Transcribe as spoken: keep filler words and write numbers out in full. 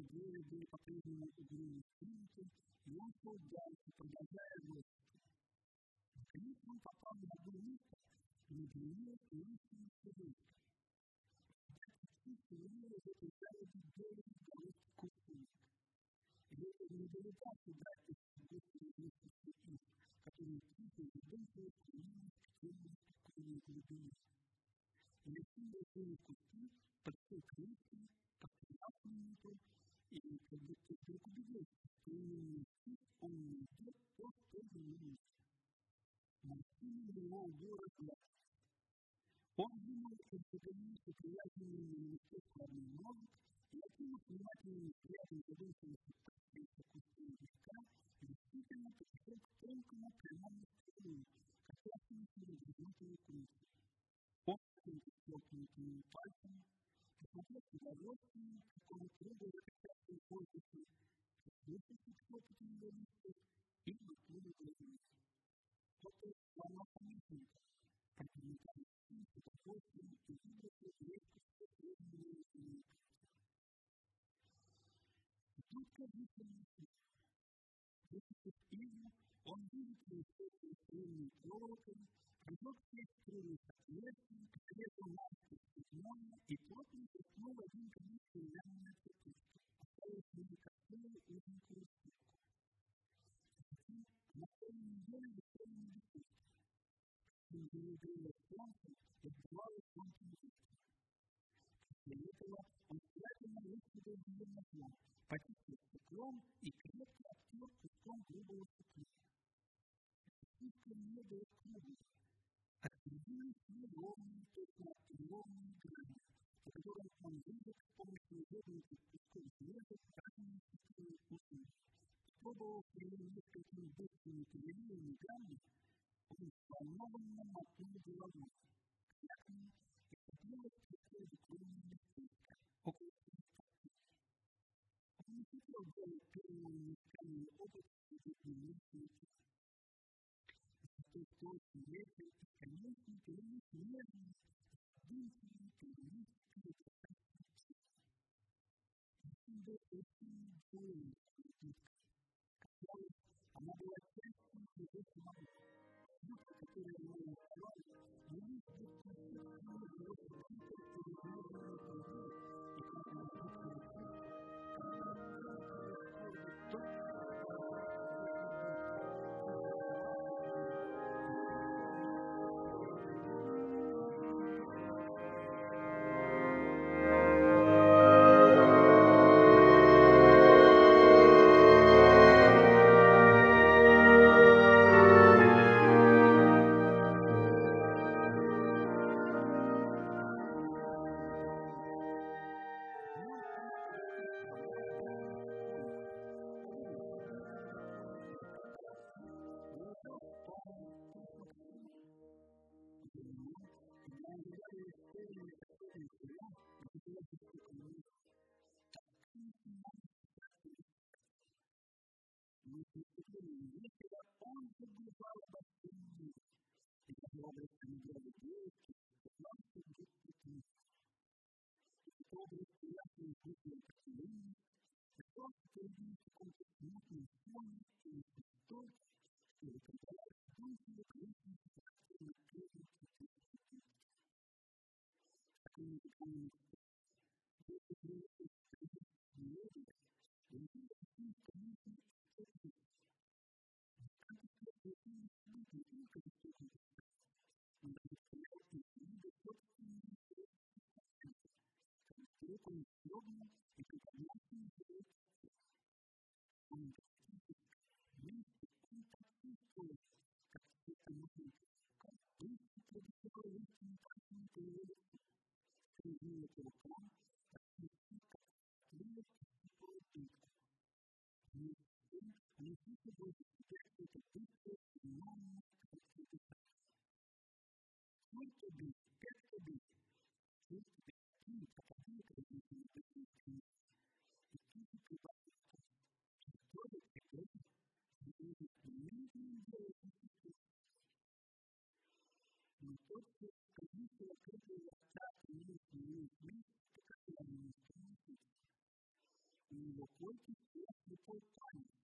двое были по-прежнему угрюмы в клинике, и он шел дальше, продолжая рост. Наконец он попал на одно место, и для него лучший человек. Почти сегодня в этой зале белый голубь кувшинок. И это не догадался брать их быстрые вместе их, которые тихо и быстро стремились к темной спокойной глубине. И насильно были куски, подсел крышки, постоял минуту, и как будто вдруг убедился, что именно здесь он не идет то, что думает. Морщины его убора глаз. Он думал, что догонился привязанный на лицо славный мозг, и окинув внимательным взглядом задумчивости подстрельца куски языка, действительно подошел к тонкому прямому стрелу, касавшемуся развернутого кружки. Он что-то щелкнутыми пальцами, посмотрел с удовольствием, как он трогал запечатанные воздухи, прислушался к шепоту его лица и махнул головой. Это сломался мужчинка, пробормотал он с удовольствием и выбросил резкостью среднего изменения. И тут кажется мужчина. Высокий снизу, он видит высокие стрельные проволокой, прижег все стрелы с отверстием, подрезал маску с пятном и плотно заснул один конец деревянной цепочки, оставив ему косую узенькую штуку. Затем на целую неделю вышел на ресурс. Чем зарядило солнце, отбивало солнце ветер. После этого он тщательно высадил ее на дно, почистил стеклом и крепко обтер куском грубого стекла. Спичка не было круглой. Отвердились неровные, точно отвердленные грани, по которым он видел с помощью изогнутых кусков железа красные стекловые узлы. Пробовал своими несколькими быстрыми переливами грани, он взволнованно мотнул головой. Крякнул и поднялась такая буквальная местечко, около стеклы. Он не хотел делать первого мешкания области в дневном Зато точно ветер и конечно перенес нежные, вынесенные перенесенные красавицы. Он был очень доволен этой казалось, она была частью его самого. Чувство, которое ему оставалось, не лишь бесконечно его закрыто через нежные круги и как он чувствовал чувство, когда тонкого аккорда точно вечера он забывал обо всем мире. И образ Андрея девушки казался будто книг. Этот образ приятной жизни поселения пришел впереди в каком-то смутном фоне и пустой, что выпадает душью крупных характерных трудных цветов. Такой музыкальный стиль. Если привыкнуть к красивой мелодии, он будет очень конечно цветы. Он представлял и видел собственные интересы, вдруг он вздрогнул и приподнялся на живой цветок. Он практически вместе он почувствовал, как это можно как быстро пробежала легкими пальцами по его лицу, скользнула по рукам, почти как стрела почувствовала улыбку. Вместе с тем он чувствовал себя это быстрое, феноменальное скоростное дыхание. Сколько бить, пять бить, сколько бить, три, попадает различные такие и тут и прибавится. Что же теперь? Будет немедленно делать это. Но тот, кто скользит вокруг его рта и имеет место, которое не становится, и его койке стоял слепой парень,